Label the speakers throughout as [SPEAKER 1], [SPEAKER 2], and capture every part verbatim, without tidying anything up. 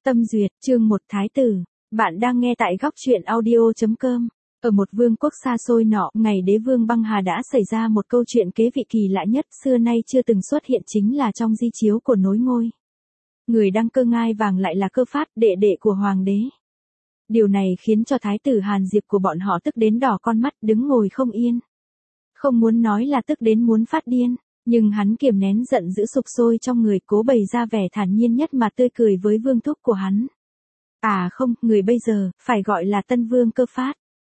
[SPEAKER 1] Tâm duyệt, chương một Thái tử. Bạn đang nghe tại góc truyện audio chấm com. Ở một vương quốc xa xôi nọ, ngày đế vương băng hà đã xảy ra một câu chuyện kế vị kỳ lạ nhất xưa nay chưa từng xuất hiện, chính là trong di chiếu của nối ngôi. Người đăng cơ ngai vàng lại là Cơ Phát, đệ đệ của hoàng đế. Điều này khiến cho thái tử Hàn Diệp của bọn họ tức đến đỏ con mắt, đứng ngồi không yên. Không muốn nói là tức đến muốn phát điên, nhưng hắn kiềm nén giận dữ sục sôi trong người, cố bày ra vẻ thản nhiên nhất mà tươi cười với vương thúc của hắn. À không, người bây giờ, phải gọi là tân vương Cơ Phát.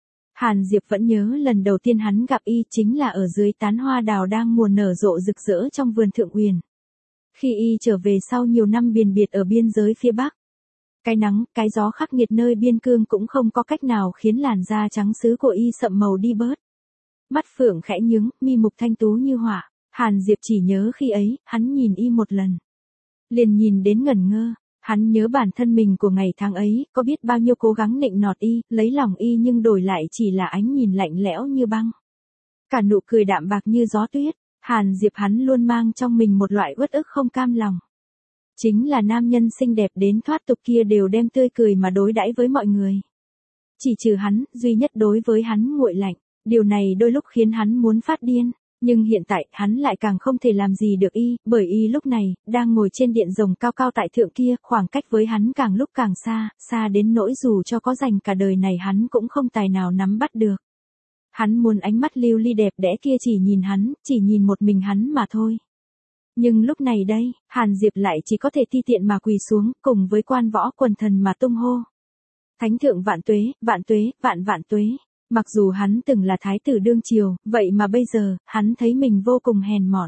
[SPEAKER 1] Hàn Diệp vẫn nhớ lần đầu tiên hắn gặp y chính là ở dưới tán hoa đào đang mùa nở rộ rực rỡ trong vườn Thượng Uyển. Khi y trở về sau nhiều năm biền biệt ở biên giới phía Bắc. Cái nắng, cái gió khắc nghiệt nơi biên cương cũng không có cách nào khiến làn da trắng sứ của y sậm màu đi bớt. Mắt phượng khẽ nhướng, mi mục thanh tú như họa. Hàn Diệp chỉ nhớ khi ấy, hắn nhìn y một lần. Liền nhìn đến ngẩn ngơ, hắn nhớ bản thân mình của ngày tháng ấy, có biết bao nhiêu cố gắng nịnh nọt y, lấy lòng y nhưng đổi lại chỉ là ánh nhìn lạnh lẽo như băng. Cả nụ cười đạm bạc như gió tuyết, Hàn Diệp hắn luôn mang trong mình một loại uất ức không cam lòng. Chính là nam nhân xinh đẹp đến thoát tục kia đều đem tươi cười mà đối đãi với mọi người. Chỉ trừ hắn, duy nhất đối với hắn nguội lạnh, điều này đôi lúc khiến hắn muốn phát điên. Nhưng hiện tại, hắn lại càng không thể làm gì được y, bởi y lúc này, đang ngồi trên điện rồng cao cao tại thượng kia, khoảng cách với hắn càng lúc càng xa, xa đến nỗi dù cho có dành cả đời này hắn cũng không tài nào nắm bắt được. Hắn muốn ánh mắt lưu ly đẹp đẽ kia chỉ nhìn hắn, chỉ nhìn một mình hắn mà thôi. Nhưng lúc này đây, Hàn Diệp lại chỉ có thể ti tiện mà quỳ xuống, cùng với quan võ quần thần mà tung hô. Thánh thượng vạn tuế, vạn tuế, vạn vạn tuế. Mặc dù hắn từng là thái tử đương triều, vậy mà bây giờ, hắn thấy mình vô cùng hèn mọn.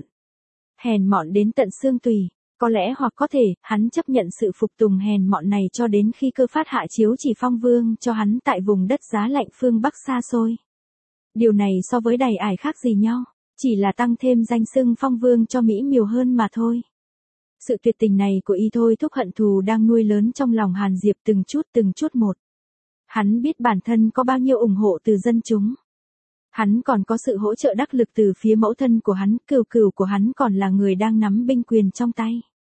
[SPEAKER 1] Hèn mọn đến tận xương tùy, có lẽ hoặc có thể, hắn chấp nhận sự phục tùng hèn mọn này cho đến khi Cơ Phát hạ chiếu chỉ phong vương cho hắn tại vùng đất giá lạnh phương Bắc xa xôi. Điều này so với đày ải khác gì nhau, chỉ là tăng thêm danh xưng phong vương cho mỹ miều hơn mà thôi. Sự tuyệt tình này của y thôi thúc hận thù đang nuôi lớn trong lòng Hàn Diệp từng chút từng chút một. Hắn biết bản thân có bao nhiêu ủng hộ từ dân chúng. Hắn còn có sự hỗ trợ đắc lực từ phía mẫu thân của hắn, cừu cừu của hắn còn là người đang nắm binh quyền trong tay.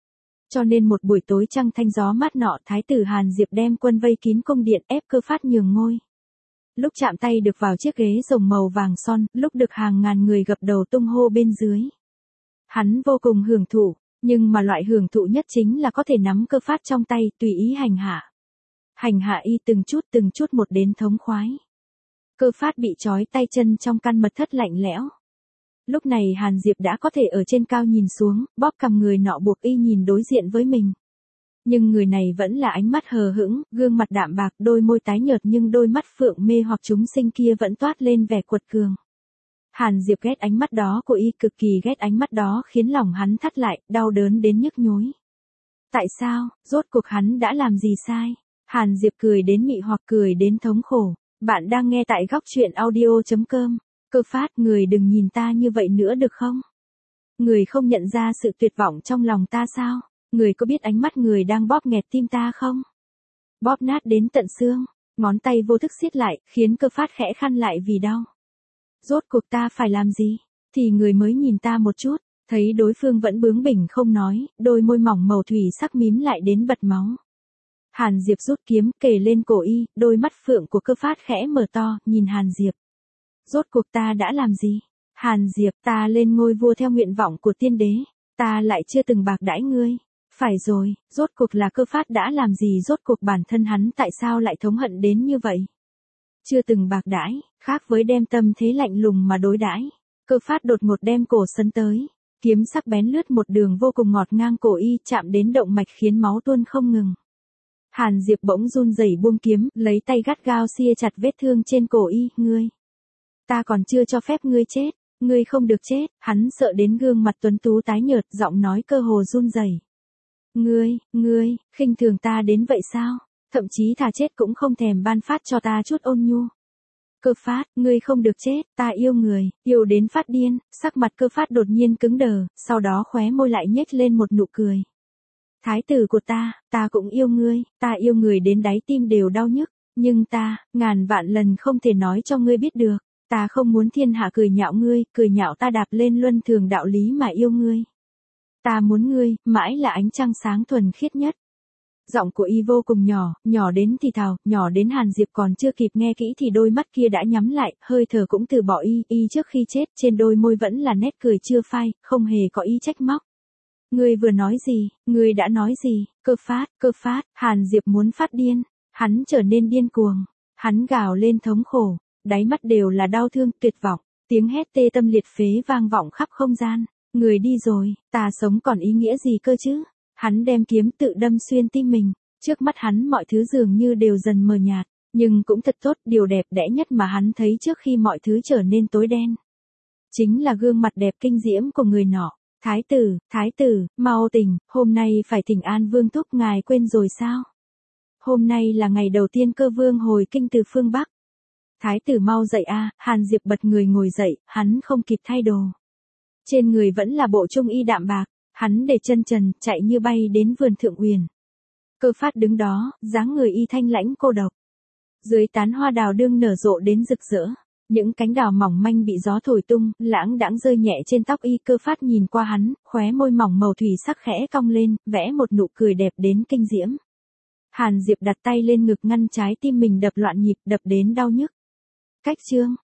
[SPEAKER 1] Cho nên một buổi tối trăng thanh gió mát nọ, thái tử Hàn Diệp đem quân vây kín cung điện ép Cơ Phát nhường ngôi. Lúc chạm tay được vào chiếc ghế rồng màu vàng son, lúc được hàng ngàn người gập đầu tung hô bên dưới. Hắn vô cùng hưởng thụ, nhưng mà loại hưởng thụ nhất chính là có thể nắm Cơ Phát trong tay, tùy ý hành hạ. Hành hạ y từng chút từng chút một đến thống khoái. Cơ Phát bị trói tay chân trong căn mật thất lạnh lẽo. Lúc này Hàn Diệp đã có thể ở trên cao nhìn xuống, bóp cằm người nọ buộc y nhìn đối diện với mình. Nhưng người này vẫn là ánh mắt hờ hững, gương mặt đạm bạc, đôi môi tái nhợt nhưng đôi mắt phượng mê hoặc chúng sinh kia vẫn toát lên vẻ quật cường. Hàn Diệp ghét ánh mắt đó của y, cực kỳ ghét ánh mắt đó, khiến lòng hắn thắt lại, đau đớn đến nhức nhối. Tại sao, rốt cuộc hắn đã làm gì sai? Hàn Diệp cười đến mị hoặc cười đến thống khổ. Bạn đang nghe tại góc truyện audio chấm com. Cơ Phát, người đừng nhìn ta như vậy nữa được không? Người không nhận ra sự tuyệt vọng trong lòng ta sao? Người có biết ánh mắt người đang bóp nghẹt tim ta không? Bóp nát đến tận xương, ngón tay vô thức siết lại, khiến Cơ Phát khẽ khăn lại vì đau. Rốt cuộc ta phải làm gì? Thì người mới nhìn ta một chút, thấy đối phương vẫn bướng bỉnh không nói, đôi môi mỏng màu thủy sắc mím lại đến bật máu. Hàn Diệp rút kiếm, kề lên cổ y, đôi mắt phượng của Cơ Phát khẽ mở to, nhìn Hàn Diệp. Rốt cuộc ta đã làm gì? Hàn Diệp, ta lên ngôi vua theo nguyện vọng của tiên đế, ta lại chưa từng bạc đãi ngươi. Phải rồi, rốt cuộc là Cơ Phát đã làm gì, rốt cuộc bản thân hắn tại sao lại thống hận đến như vậy? Chưa từng bạc đãi, khác với đem tâm thế lạnh lùng mà đối đãi. Cơ Phát đột ngột đem cổ sấn tới, kiếm sắc bén lướt một đường vô cùng ngọt ngang cổ y, chạm đến động mạch khiến máu tuôn không ngừng. Hàn Diệp bỗng run rẩy buông kiếm, lấy tay gắt gao sia chặt vết thương trên cổ y, ngươi. Ta còn chưa cho phép ngươi chết, ngươi không được chết, hắn sợ đến gương mặt tuấn tú tái nhợt, giọng nói cơ hồ run rẩy. Ngươi, ngươi, khinh thường ta đến vậy sao, thậm chí thà chết cũng không thèm ban phát cho ta chút ôn nhu. Cơ Phát, ngươi không được chết, ta yêu người, yêu đến phát điên, sắc mặt Cơ Phát đột nhiên cứng đờ, sau đó khóe môi lại nhếch lên một nụ cười. Thái tử của ta, ta cũng yêu ngươi, ta yêu người đến đáy tim đều đau nhức, nhưng ta, ngàn vạn lần không thể nói cho ngươi biết được, ta không muốn thiên hạ cười nhạo ngươi, cười nhạo ta đạp lên luân thường đạo lý mà yêu ngươi. Ta muốn ngươi, mãi là ánh trăng sáng thuần khiết nhất. Giọng của y vô cùng nhỏ, nhỏ đến thì thào, nhỏ đến Hàn Diệp còn chưa kịp nghe kỹ thì đôi mắt kia đã nhắm lại, hơi thở cũng từ bỏ y, y trước khi chết, trên đôi môi vẫn là nét cười chưa phai, không hề có ý trách móc. Ngươi vừa nói gì, ngươi đã nói gì, Cơ Phát, Cơ Phát, Hàn Diệp muốn phát điên, hắn trở nên điên cuồng, hắn gào lên thống khổ, đáy mắt đều là đau thương, tuyệt vọng, tiếng hét tê tâm liệt phế vang vọng khắp không gian, người đi rồi, ta sống còn ý nghĩa gì cơ chứ? Hắn đem kiếm tự đâm xuyên tim mình, trước mắt hắn mọi thứ dường như đều dần mờ nhạt, nhưng cũng thật tốt, điều đẹp đẽ nhất mà hắn thấy trước khi mọi thứ trở nên tối đen. Chính là gương mặt đẹp kinh diễm của người nọ. Thái tử, thái tử, mau tỉnh, hôm nay phải thỉnh an vương thúc, ngài quên rồi sao? Hôm nay là ngày đầu tiên Cơ vương hồi kinh từ phương Bắc. Thái tử mau dậy a, Hàn Diệp bật người ngồi dậy, hắn không kịp thay đồ. Trên người vẫn là bộ trung y đạm bạc, hắn để chân trần, chạy như bay đến vườn Thượng Uyển. Cơ Phát đứng đó, dáng người y thanh lãnh cô độc. Dưới tán hoa đào đương nở rộ đến rực rỡ. Những cánh đào mỏng manh bị gió thổi tung, lãng đãng rơi nhẹ trên tóc y. Cơ Phát nhìn qua hắn, khóe môi mỏng màu thủy sắc khẽ cong lên, vẽ một nụ cười đẹp đến kinh diễm. Hàn Diệp đặt tay lên ngực ngăn trái tim mình đập loạn nhịp, đập đến đau nhức. Cách chương